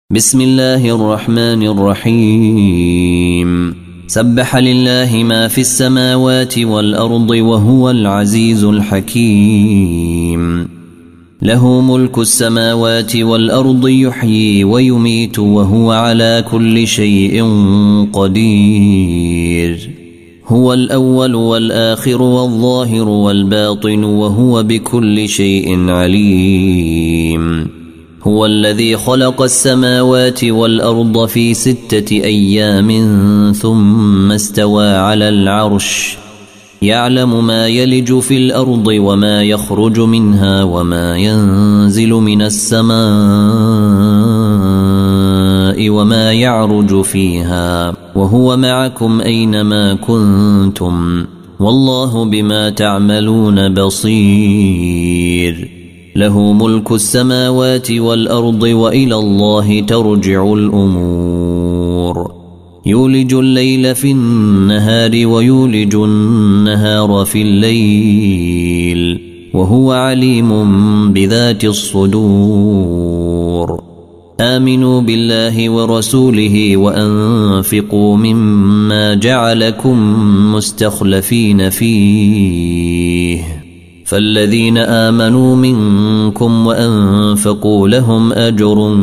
بسم الله الرحمن الرحيم. سبح لله ما في السماوات والأرض وهو العزيز الحكيم. له ملك السماوات والأرض يحيي ويميت وهو على كل شيء قدير. هو الأول والآخر والظاهر والباطن وهو بكل شيء عليم. هو الذي خلق السماوات والأرض في 6 أيام ثم استوى على العرش يعلم ما يلج في الأرض وما يخرج منها وما ينزل من السماء وما يعرج فيها وهو معكم أينما كنتم والله بما تعملون بصير. له ملك السماوات والأرض وإلى الله ترجع الأمور. يولج الليل في النهار ويولج النهار في الليل وهو عليم بذات الصدور. آمنوا بالله ورسوله وأنفقوا مما جعلكم مستخلفين فيه فالذين آمنوا منكم وأنفقوا لهم أجر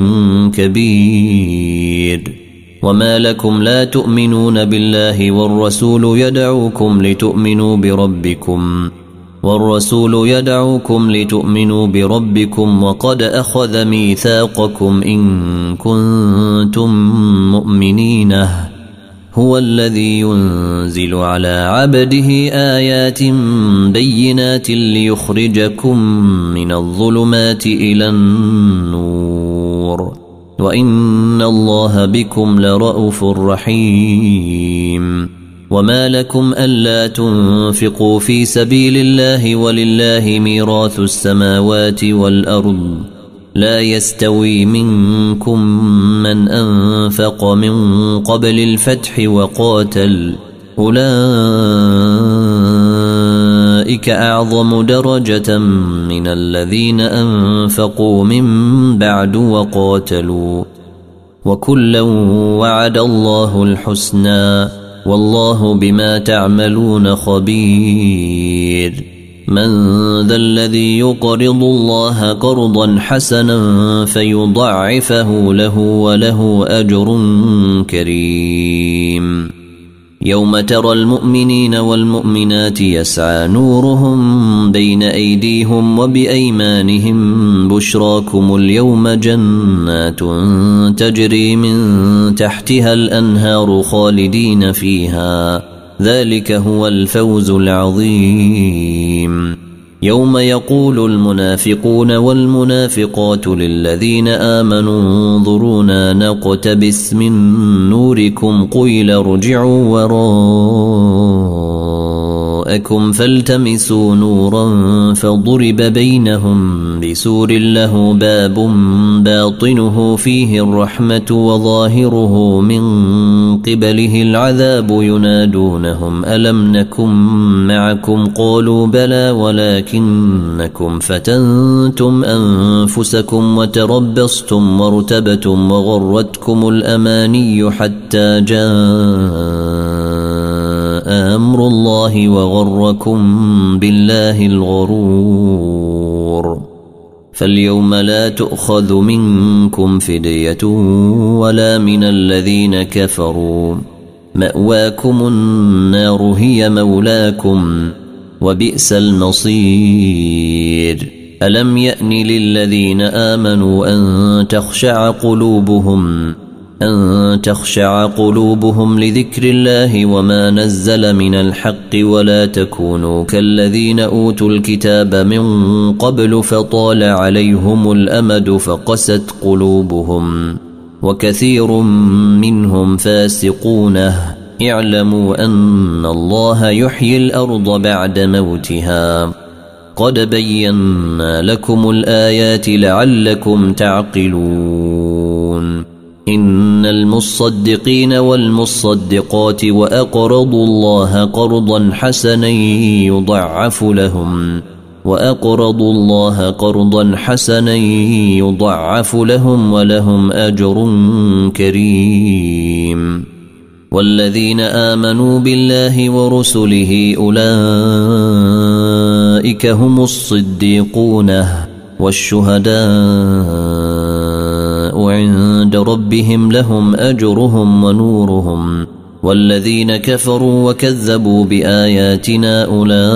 كبير. وما لكم لا تؤمنون بالله والرسول يدعوكم بربكم وقد أخذ ميثاقكم إن كنتم مؤمنين. هو الذي ينزل على عبده آيات بينات ليخرجكم من الظلمات إلى النور وإن الله بكم لرءوف رحيم. وما لكم ألا تنفقوا في سبيل الله ولله ميراث السماوات والأرض لا يستوي منكم من أنفق من قبل الفتح وقاتل أولئك أعظم درجة من الذين أنفقوا من بعد وقاتلوا وكلا وعد الله الحسنى والله بما تعملون خبير. من ذا الذي يقرض الله قرضا حسنا فيضاعفه له وله أجر كريم. يوم ترى المؤمنين والمؤمنات يسعى نورهم بين أيديهم وبأيمانهم بشراكم اليوم جنات تجري من تحتها الأنهار خالدين فيها ذلك هو الفوز العظيم. يوم يقول المنافقون والمنافقات للذين آمنوا انظرونا نقتبس من نوركم قيل ارجعوا وراءكم فالتمسوا نورا فضرب بينهم بسور له باب باطنه فيه الرحمة وظاهره من قبله العذاب ينادونهم ألم نكن معكم قالوا بلى ولكنكم فتنتم أنفسكم وتربصتم وارتبتم وغرتكم الأماني حتى جاء أمر الله وغركم بالله الغرور. فاليوم لا تؤخذ منكم فدية ولا من الذين كفروا مأواكم النار هي مولاكم وبئس المصير. ألم يأن للذين آمنوا أن تخشع قلوبهم لذكر الله وما نزل من الحق ولا تكونوا كالذين أوتوا الكتاب من قبل فطال عليهم الأمد فقست قلوبهم وكثير منهم فاسقون. اعلموا أن الله يحيي الأرض بعد موتها قد بينا لكم الآيات لعلكم تعقلون. إن المصدقين والمصدقات وأقرضوا الله قرضا حسنا يضعف لهم وأقرضوا الله قرضا حسنا يضعف لهم ولهم أجر كريم. والذين آمنوا بالله ورسله أولئك هم الصديقون والشهداء عند ربهم لهم أجرهم ونورهم. والذين كفروا وكذبوا بآياتنا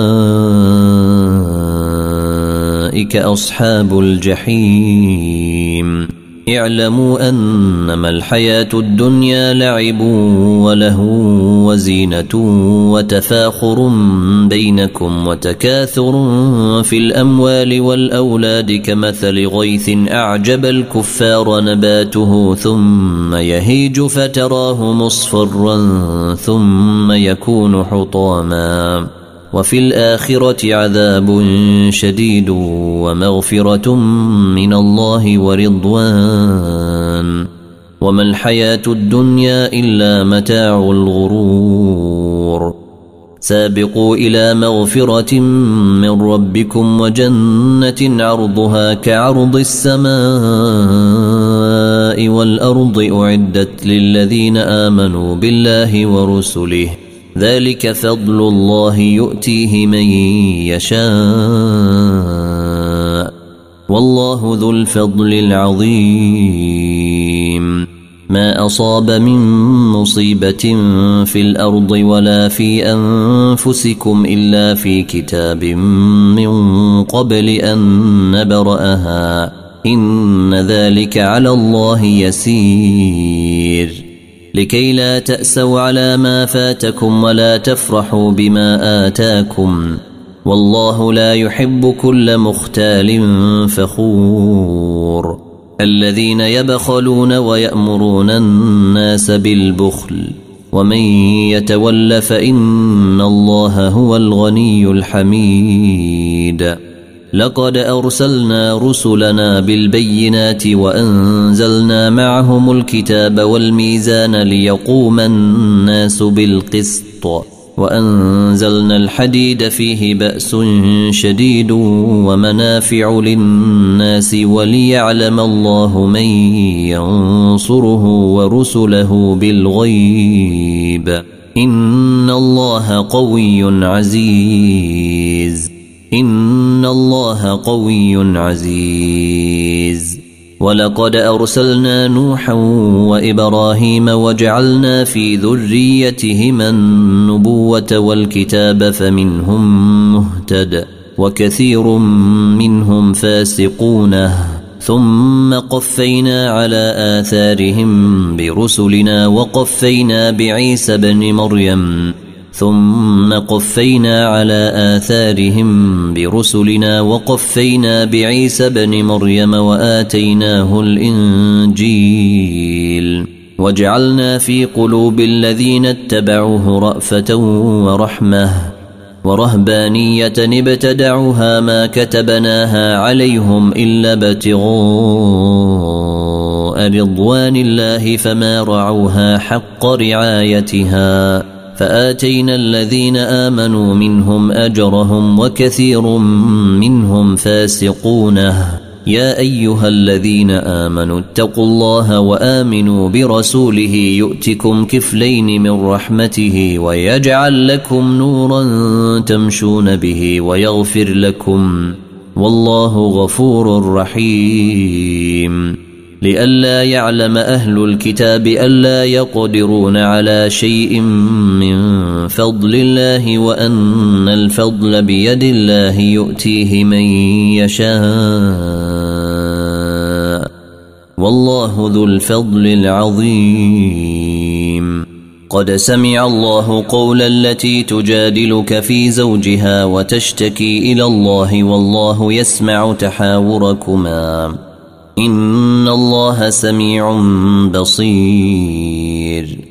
أولئك أصحاب الجحيم. اعلموا أنما الحياة الدنيا لعب ولهو وزينة وتفاخر بينكم وتكاثر في الأموال والأولاد كمثل غيث أعجب الكفار نباته ثم يهيج فتراه مصفرا ثم يكون حطاما وفي الآخرة عذاب شديد ومغفرة من الله ورضوان وما الحياة الدنيا إلا متاع الغرور. سابقوا إلى مغفرة من ربكم وجنة عرضها كعرض السماء والأرض أعدت للذين آمنوا بالله ورسله ذلك فضل الله يؤتيه من يشاء والله ذو الفضل العظيم. ما أصاب من مصيبة في الأرض ولا في أنفسكم إلا في كتاب من قبل أن نبرأها إن ذلك على الله يسير. لكي لا تأسوا على ما فاتكم ولا تفرحوا بما آتاكم والله لا يحب كل مختال فخور. الذين يبخلون ويأمرون الناس بالبخل ومن يتول فإن الله هو الغني الحميد. لقد أرسلنا رسلنا بالبينات وأنزلنا معهم الكتاب والميزان ليقوم الناس بالقسط وأنزلنا الحديد فيه بأس شديد ومنافع للناس وليعلم الله من ينصره ورسله بالغيب إن الله قوي عزيز. إن الله قوي عزيز. ولقد أرسلنا نوحا وإبراهيم وجعلنا في ذريتهما النبوة والكتاب فمنهم مهتد وكثير منهم فاسقون ثم قفينا على آثارهم برسلنا وقفينا بعيسى بن مريم وآتيناه الإنجيل وجعلنا في قلوب الذين اتبعوه رأفة ورحمة ورهبانية ابتدعوها ما كتبناها عليهم إلا ابتغاء رضوان الله فما رعوها حق رعايتها فآتينا الذين آمنوا منهم أجرهم وكثير منهم فاسقون. يا أيها الذين آمنوا اتقوا الله وآمنوا برسوله يؤتكم كفلين من رحمته ويجعل لكم نورا تمشون به ويغفر لكم والله غفور رحيم. لئلا يعلم أهل الكتاب ألا يقدرون على شيء من فضل الله وأن الفضل بيد الله يؤتيه من يشاء والله ذو الفضل العظيم. قد سمع الله قول التي تجادلك في زوجها وتشتكي إلى الله والله يسمع تحاوركما إن الله سميع بصير.